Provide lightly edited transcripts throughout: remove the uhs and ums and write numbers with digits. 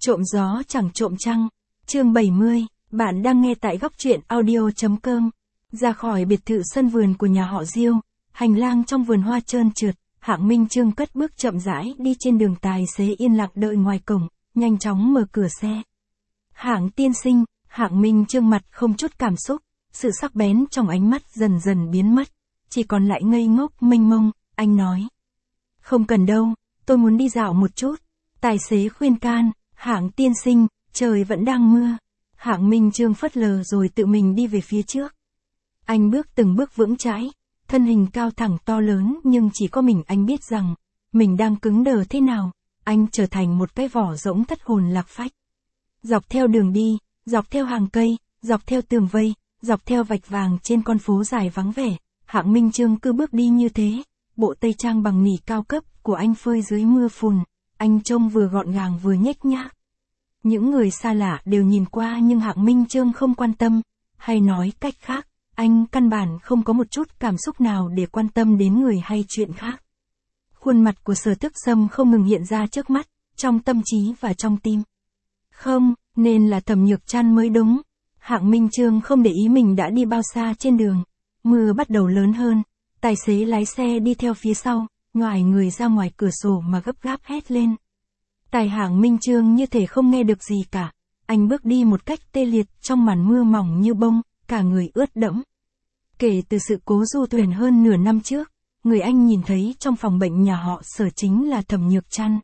Trộm gió chẳng trộm trăng. Chương 70, bạn đang nghe tại góc truyện audio.com. Ra khỏi biệt thự sân vườn của nhà họ Diêu, hành lang trong vườn hoa trơn trượt, Hạng Minh Chương cất bước chậm rãi đi trên đường, tài xế yên lặng đợi ngoài cổng, nhanh chóng mở cửa xe. Hạng tiên sinh, Hạng Minh Chương mặt không chút cảm xúc, sự sắc bén trong ánh mắt dần dần biến mất, chỉ còn lại ngây ngốc mênh mông. Anh nói: "Không cần đâu, tôi muốn đi dạo một chút." Tài xế khuyên can: "Hạng tiên sinh, trời vẫn đang mưa." Hạng Minh Chương phớt lờ rồi tự mình đi về phía trước. Anh bước từng bước vững chãi, thân hình cao thẳng to lớn, nhưng chỉ có mình anh biết rằng mình đang cứng đờ thế nào. Anh trở thành một cái vỏ rỗng thất hồn lạc phách. Dọc theo đường đi, dọc theo hàng cây, dọc theo tường vây, dọc theo vạch vàng trên con phố dài vắng vẻ, Hạng Minh Chương cứ bước đi như thế. Bộ tây trang bằng nỉ cao cấp của anh phơi dưới mưa phùn, anh trông vừa gọn gàng vừa nhếch nhác. Những người xa lạ đều nhìn qua nhưng Hạng Minh Chương không quan tâm, hay nói cách khác, anh căn bản không có một chút cảm xúc nào để quan tâm đến người hay chuyện khác. Khuôn mặt của Sở Thức Sâm không ngừng hiện ra trước mắt, trong tâm trí và trong tim. Không, nên là Thẩm Nhược Trăn mới đúng. Hạng Minh Chương không để ý mình đã đi bao xa trên đường. Mưa bắt đầu lớn hơn, tài xế lái xe đi theo phía sau, nhoài người ra ngoài cửa sổ mà gấp gáp hét lên. Tài Hạng Minh Chương như thể không nghe được gì cả. Anh bước đi một cách tê liệt trong màn mưa mỏng như bông, cả người ướt đẫm. Kể từ sự cố du thuyền hơn nửa năm trước, người anh nhìn thấy trong phòng bệnh nhà họ Sở chính là Thẩm Nhược Trăn.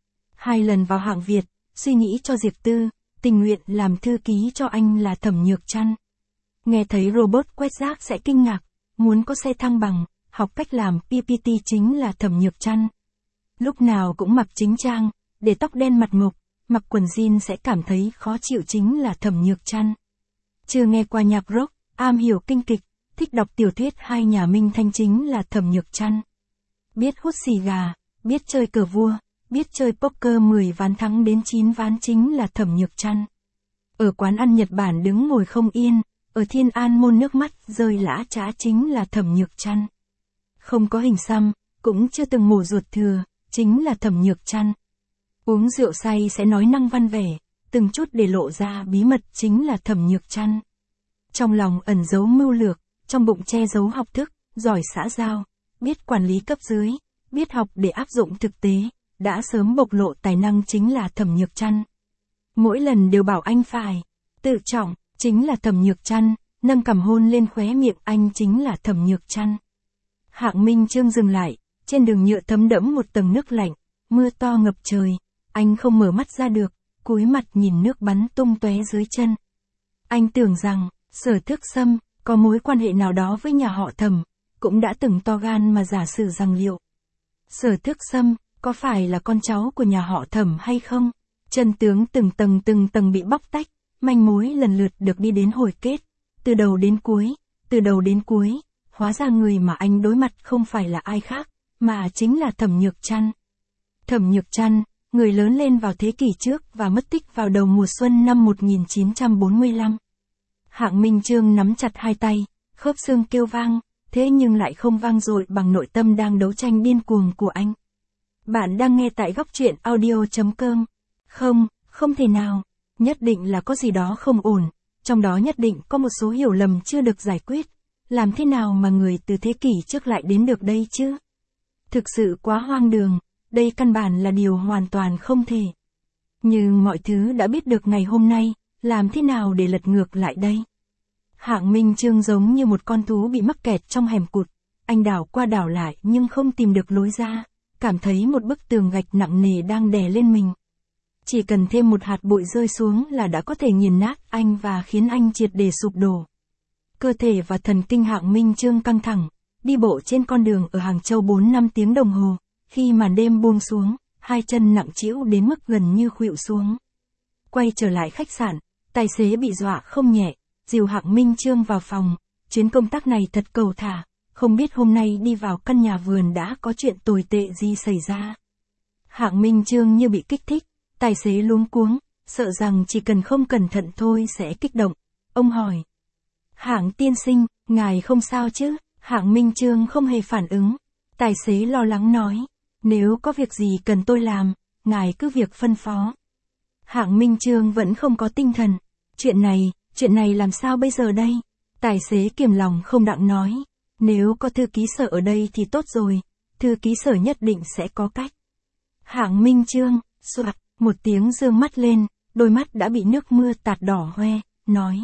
2 lần vào Hạng Việt, suy nghĩ cho Diệp Tư, tình nguyện làm thư ký cho anh là Thẩm Nhược Trăn. Nghe thấy robot quét rác sẽ kinh ngạc, muốn có xe thăng bằng, học cách làm PPT chính là Thẩm Nhược Trăn. Lúc nào cũng mặc chính trang, để tóc đen mặt mộc, mặc quần jean sẽ cảm thấy khó chịu chính là Thẩm Nhược Trăn. Chưa nghe qua nhạc rock, am hiểu kinh kịch, thích đọc tiểu thuyết hay nhà Minh Thanh chính là Thẩm Nhược Trăn. Biết hút xì gà, biết chơi cờ vua, biết chơi poker 10 ván thắng đến 9 ván chính là Thẩm Nhược Trăn. Ở quán ăn Nhật Bản đứng ngồi không yên, ở Thiên An Môn nước mắt rơi lã chã chính là Thẩm Nhược Trăn. Không có hình xăm, cũng chưa từng mổ ruột thừa, chính là Thẩm Nhược Trăn. Uống rượu say sẽ nói năng văn vẻ, từng chút để lộ ra bí mật chính là Thẩm Nhược Trăn. Trong lòng ẩn giấu mưu lược, trong bụng che giấu học thức, giỏi xã giao, biết quản lý cấp dưới, biết học để áp dụng thực tế, đã sớm bộc lộ tài năng chính là Thẩm Nhược Trăn. Mỗi lần đều bảo anh phải tự trọng, chính là Thẩm Nhược Trăn, nâng cằm hôn lên khóe miệng anh chính là Thẩm Nhược Trăn. Hạng Minh Chương dừng lại, trên đường nhựa thấm đẫm một tầng nước lạnh, mưa to ngập trời, anh không mở mắt ra được, cúi mặt nhìn nước bắn tung tóe dưới chân. Anh tưởng rằng, Sở Thức Sâm, có mối quan hệ nào đó với nhà họ Thẩm, cũng đã từng to gan mà giả sử rằng liệu Sở Thức Sâm, có phải là con cháu của nhà họ Thẩm hay không? Chân tướng từng tầng bị bóc tách, manh mối lần lượt được đi đến hồi kết, từ đầu đến cuối, hóa ra người mà anh đối mặt không phải là ai khác, mà chính là Thẩm Nhược Trăn. Thẩm Nhược Trăn, người lớn lên vào thế kỷ trước và mất tích vào đầu mùa xuân năm 1945. Hạng Minh Chương nắm chặt hai tay, khớp xương kêu vang, thế nhưng lại không vang dội bằng nội tâm đang đấu tranh điên cuồng của anh. Bạn đang nghe tại góc truyện audio.com. Không thể nào, nhất định là có gì đó không ổn, trong đó nhất định có một số hiểu lầm chưa được giải quyết. Làm thế nào mà người từ thế kỷ trước lại đến được đây chứ? Thực sự quá hoang đường, đây căn bản là điều hoàn toàn không thể. Nhưng mọi thứ đã biết được ngày hôm nay, làm thế nào để lật ngược lại đây? Hạng Minh Chương giống như một con thú bị mắc kẹt trong hẻm cụt, anh đảo qua đảo lại nhưng không tìm được lối ra, cảm thấy một bức tường gạch nặng nề đang đè lên mình. Chỉ cần thêm một hạt bụi rơi xuống là đã có thể nghiền nát anh và khiến anh triệt để sụp đổ. Cơ thể và thần kinh Hạng Minh Chương căng thẳng, đi bộ trên con đường ở Hàng Châu 4-5 tiếng đồng hồ, khi màn đêm buông xuống, hai chân nặng trĩu đến mức gần như khuỵu xuống. Quay trở lại khách sạn, tài xế bị dọa không nhẹ, dìu Hạng Minh Chương vào phòng, chuyến công tác này thật cầu thả, không biết hôm nay đi vào căn nhà vườn đã có chuyện tồi tệ gì xảy ra. Hạng Minh Chương như bị kích thích, tài xế luống cuống, sợ rằng chỉ cần không cẩn thận thôi sẽ kích động. Ông hỏi: "Hạng tiên sinh, ngài không sao chứ?" Hạng Minh Chương không hề phản ứng. Tài xế lo lắng nói: "Nếu có việc gì cần tôi làm, ngài cứ việc phân phó." Hạng Minh Chương vẫn không có tinh thần. Chuyện này làm sao bây giờ đây? Tài xế kiềm lòng không đặng nói. Nếu có thư ký sở ở đây thì tốt rồi, thư ký sở nhất định sẽ có cách. Hạng Minh Chương, soạt, một tiếng giương mắt lên, đôi mắt đã bị nước mưa tạt đỏ hoe, nói.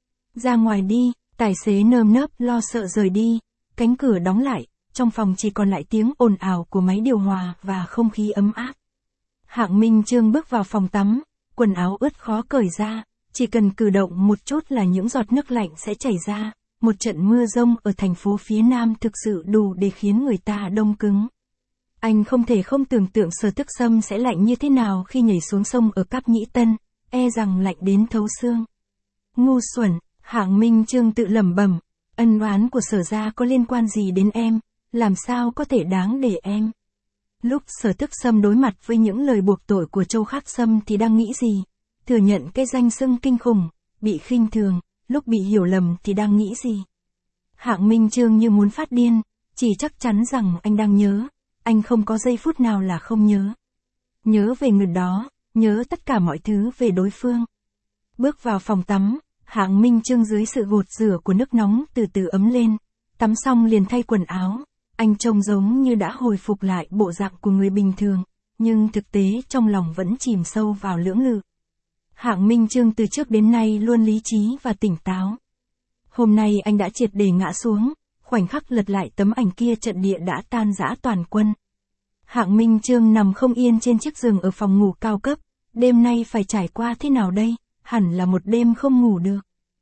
Ra ngoài đi, tài xế nơm nớp lo sợ rời đi, cánh cửa đóng lại, trong phòng chỉ còn lại tiếng ồn ào của máy điều hòa và không khí ấm áp. Hạng Minh Chương bước vào phòng tắm, quần áo ướt khó cởi ra, chỉ cần cử động một chút là những giọt nước lạnh sẽ chảy ra. Một trận mưa rông ở thành phố phía Nam thực sự đủ để khiến người ta đông cứng. Anh không thể không tưởng tượng Sở Thức Sâm sẽ lạnh như thế nào khi nhảy xuống sông ở Cáp Nhĩ Tân, e rằng lạnh đến thấu xương. Ngu xuẩn, Hạng Minh Chương tự lẩm bẩm, ân oán của Sở gia có liên quan gì đến em, làm sao có thể đáng để em. Lúc Sở Thức Sâm đối mặt với những lời buộc tội của Châu Khắc Sâm thì đang nghĩ gì? Thừa nhận cái danh xưng kinh khủng, bị khinh thường, lúc bị hiểu lầm thì đang nghĩ gì? Hạng Minh Chương như muốn phát điên, chỉ chắc chắn rằng anh đang nhớ, anh không có giây phút nào là không nhớ. Nhớ về người đó, nhớ tất cả mọi thứ về đối phương. Bước vào phòng tắm, Hạng Minh Chương dưới sự gột rửa của nước nóng từ từ ấm lên, tắm xong liền thay quần áo, anh trông giống như đã hồi phục lại bộ dạng của người bình thường, nhưng thực tế trong lòng vẫn chìm sâu vào lưỡng lự. Hạng Minh Chương từ trước đến nay luôn lý trí và tỉnh táo. Hôm nay anh đã triệt để ngã xuống, khoảnh khắc lật lại tấm ảnh kia trận địa đã tan rã toàn quân. Hạng Minh Chương nằm không yên trên chiếc giường ở phòng ngủ cao cấp, đêm nay phải trải qua thế nào đây, hẳn là một đêm không ngủ được.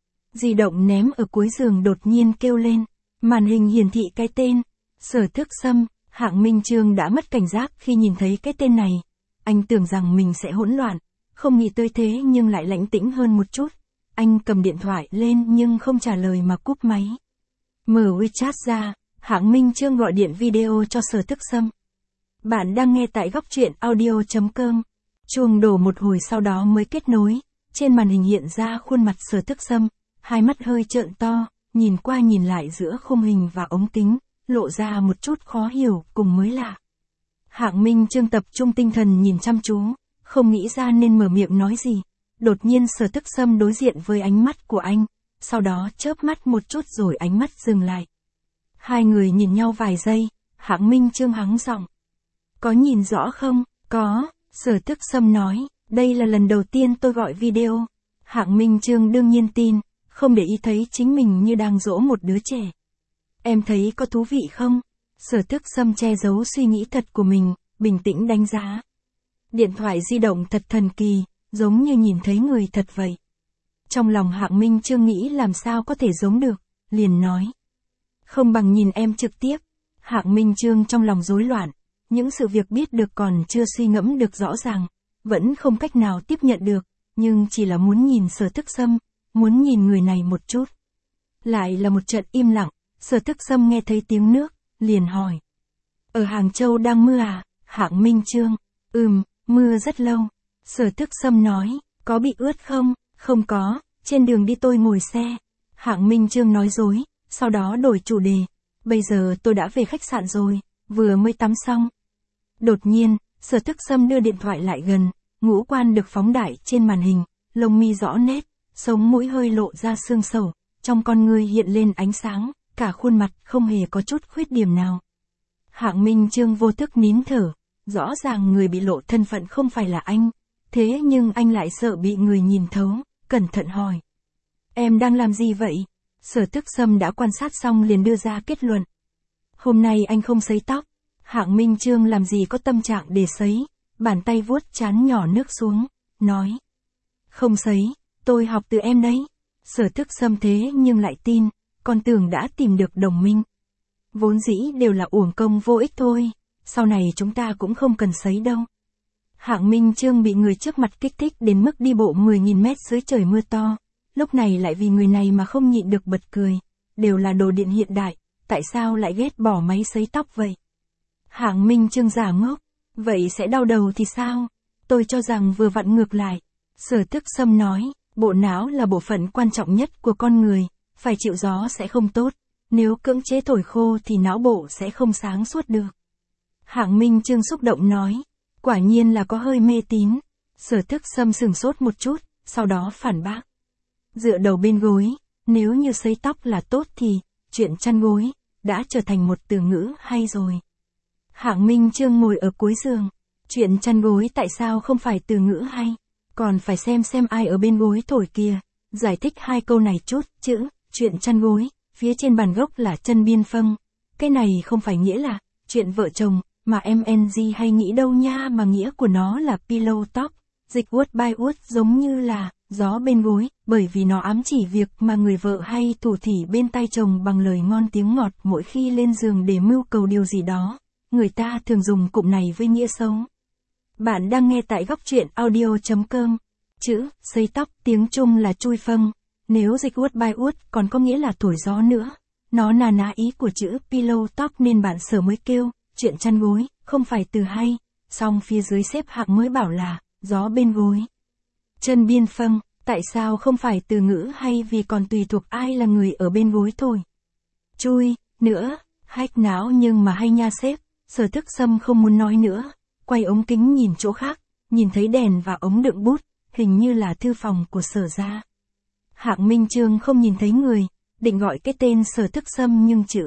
Di động ném ở cuối giường đột nhiên kêu lên, màn hình hiển thị cái tên, Sở Thức Sâm. Hạng Minh Chương đã mất cảnh giác khi nhìn thấy cái tên này, anh tưởng rằng mình sẽ hỗn loạn, không nghĩ tới thế nhưng lại lãnh tĩnh hơn một chút. Anh cầm điện thoại lên nhưng không trả lời mà cúp máy. Mở WeChat ra, Hạng Minh Chương gọi điện video cho Sở Thức Sâm. Bạn đang nghe tại góc truyện audio.com. Chuông đổ một hồi sau đó mới kết nối, trên màn hình hiện ra khuôn mặt Sở Thức Sâm, hai mắt hơi trợn to, nhìn qua nhìn lại giữa khung hình và ống kính, lộ ra một chút khó hiểu cùng mới lạ. Hạng Minh Chương tập trung tinh thần nhìn chăm chú, không nghĩ ra nên mở miệng nói gì. Đột nhiên Sở Thức Sâm đối diện với ánh mắt của anh, sau đó chớp mắt một chút rồi ánh mắt dừng lại. Hai người nhìn nhau vài giây, Hạng Minh Chương hắng giọng. Có nhìn rõ không? Có, Sở Thức Sâm nói, đây là lần đầu tiên tôi gọi video. Hạng Minh Chương đương nhiên tin, không để ý thấy chính mình như đang dỗ một đứa trẻ. Em thấy có thú vị không? Sở Thức Sâm che giấu suy nghĩ thật của mình, bình tĩnh đánh giá. Điện thoại di động thật thần kỳ, giống như nhìn thấy người thật vậy. Trong lòng Hạng Minh Chương nghĩ làm sao có thể giống được, liền nói. Không bằng nhìn em trực tiếp. Hạng Minh Chương trong lòng rối loạn, những sự việc biết được còn chưa suy ngẫm được rõ ràng, vẫn không cách nào tiếp nhận được, nhưng chỉ là muốn nhìn Sở Thức Sâm, muốn nhìn người này một chút. Lại là một trận im lặng, Sở Thức Sâm nghe thấy tiếng nước, liền hỏi. Ở Hàng Châu đang mưa à? Hạng Minh Chương, mưa rất lâu. Sở Thức Sâm nói, có bị ướt không? Không có, trên đường đi tôi ngồi xe. Hạng Minh Chương nói dối, sau đó đổi chủ đề. Bây giờ tôi đã về khách sạn rồi, vừa mới tắm xong. Đột nhiên, Sở Thức Sâm đưa điện thoại lại gần, ngũ quan được phóng đại trên màn hình, lông mi rõ nét, sống mũi hơi lộ ra xương sầu, trong con ngươi hiện lên ánh sáng, cả khuôn mặt không hề có chút khuyết điểm nào. Hạng Minh Chương vô thức nín thở, rõ ràng người bị lộ thân phận không phải là anh, thế nhưng anh lại sợ bị người nhìn thấu, cẩn thận hỏi. Em đang làm gì vậy? Sở Thức Sâm đã quan sát xong liền đưa ra kết luận. Hôm nay anh không sấy tóc. Hạng Minh Chương làm gì có tâm trạng để sấy, bàn tay vuốt trán nhỏ nước xuống, nói. Không sấy, tôi học từ em đấy. Sở Thức Sâm thế nhưng lại tin, còn tưởng đã tìm được đồng minh. Vốn dĩ đều là uổng công vô ích thôi, sau này chúng ta cũng không cần sấy đâu. Hạng Minh Chương bị người trước mặt kích thích đến mức đi bộ 10.000 mét dưới trời mưa to, lúc này lại vì người này mà không nhịn được bật cười, đều là đồ điện hiện đại, tại sao lại ghét bỏ máy sấy tóc vậy? Hạng Minh Chương giả ngốc, vậy sẽ đau đầu thì sao? Tôi cho rằng vừa vặn ngược lại. Sở Thức Sâm nói, bộ não là bộ phận quan trọng nhất của con người, phải chịu gió sẽ không tốt, nếu cưỡng chế thổi khô thì não bộ sẽ không sáng suốt được. Hạng Minh Chương xúc động nói, quả nhiên là có hơi mê tín. Sở Thức Sâm sửng sốt một chút, sau đó phản bác. Dựa đầu bên gối, nếu như sấy tóc là tốt thì, chuyện chăn gối, đã trở thành một từ ngữ hay rồi. Hạng Minh Chương ngồi ở cuối giường. Chuyện chăn gối tại sao không phải từ ngữ hay? Còn phải xem ai ở bên gối thổi kìa. Giải thích hai câu này chút, chữ, chuyện chăn gối, phía trên bản gốc là chân biên phân. Cái này không phải nghĩa là, chuyện vợ chồng, mà MNG hay nghĩ đâu nha, mà nghĩa của nó là pillow talk. Dịch word by word giống như là, gió bên gối, bởi vì nó ám chỉ việc mà người vợ hay thủ thỉ bên tai chồng bằng lời ngon tiếng ngọt mỗi khi lên giường để mưu cầu điều gì đó. Người ta thường dùng cụm này với nghĩa xấu. Bạn đang nghe tại góc truyện audio.com. Chữ, sấy tóc, tiếng Trung là chui phân. Nếu dịch word by word còn có nghĩa là thổi gió nữa. Nó là ná ý của chữ pillow talk nên bạn Sở mới kêu, chuyện chăn gối, không phải từ hay. Song phía dưới xếp hạng mới bảo là, gió bên gối. Chân biên phân, tại sao không phải từ ngữ hay vì còn tùy thuộc ai là người ở bên gối thôi. Chui, nữa, hack não nhưng mà hay nha sếp. Sở Thức Sâm không muốn nói nữa, quay ống kính nhìn chỗ khác, nhìn thấy đèn và ống đựng bút, hình như là thư phòng của Sở gia. Hạng Minh Chương không nhìn thấy người, định gọi cái tên Sở Thức Sâm nhưng chữ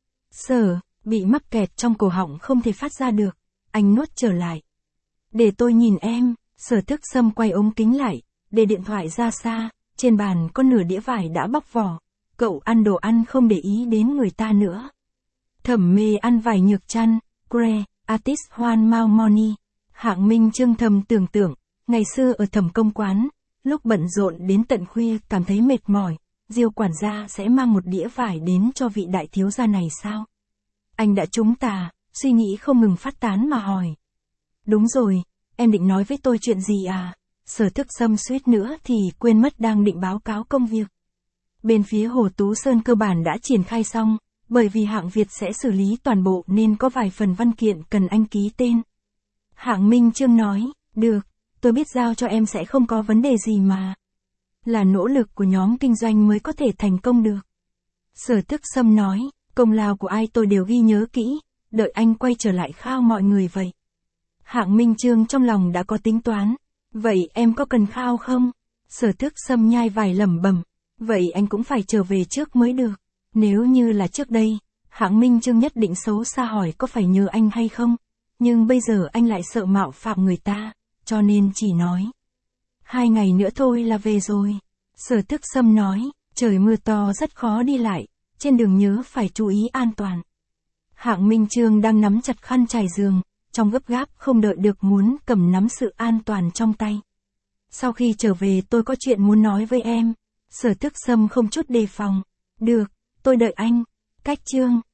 Sở, bị mắc kẹt trong cổ họng không thể phát ra được, anh nuốt trở lại. Để tôi nhìn em, Sở Thức Sâm quay ống kính lại, để điện thoại ra xa, trên bàn có nửa đĩa vải đã bóc vỏ, cậu ăn đồ ăn không để ý đến người ta nữa. Thẩm Mê ăn vải nhược chăn, Gre, artist Hoan Mao Moni. Hạng Minh Chương thầm tưởng tượng, ngày xưa ở Thẩm Công quán, lúc bận rộn đến tận khuya cảm thấy mệt mỏi, Diêu quản gia sẽ mang một đĩa vải đến cho vị đại thiếu gia này sao? Anh đã trúng tà, suy nghĩ không ngừng phát tán mà hỏi. Đúng rồi, em định nói với tôi chuyện gì à? Sở Thức Sâm suýt nữa thì quên mất đang định báo cáo công việc. Bên phía Hồ Tú Sơn cơ bản đã triển khai xong, bởi vì Hạng Việt sẽ xử lý toàn bộ nên có vài phần văn kiện cần anh ký tên. Hạng Minh Chương nói, được, tôi biết giao cho em sẽ không có vấn đề gì mà. Là nỗ lực của nhóm kinh doanh mới có thể thành công được. Sở Thức Sâm nói, công lao của ai tôi đều ghi nhớ kỹ, đợi anh quay trở lại khao mọi người vậy. Hạng Minh Chương trong lòng đã có tính toán, vậy em có cần khao không? Sở Thức Sâm nhai vài lẩm bẩm, vậy anh cũng phải trở về trước mới được. Nếu như là trước đây, Hạng Minh Chương nhất định xấu xa hỏi có phải nhờ anh hay không, nhưng bây giờ anh lại sợ mạo phạm người ta, cho nên chỉ nói. 2 ngày nữa thôi là về rồi. Sở Thức Sâm nói, trời mưa to rất khó đi lại, trên đường nhớ phải chú ý an toàn. Hạng Minh Chương đang nắm chặt khăn trải giường, trong gấp gáp không đợi được muốn cầm nắm sự an toàn trong tay. Sau khi trở về tôi có chuyện muốn nói với em. Sở Thức Sâm không chút đề phòng. Được, tôi đợi anh. Cách chương.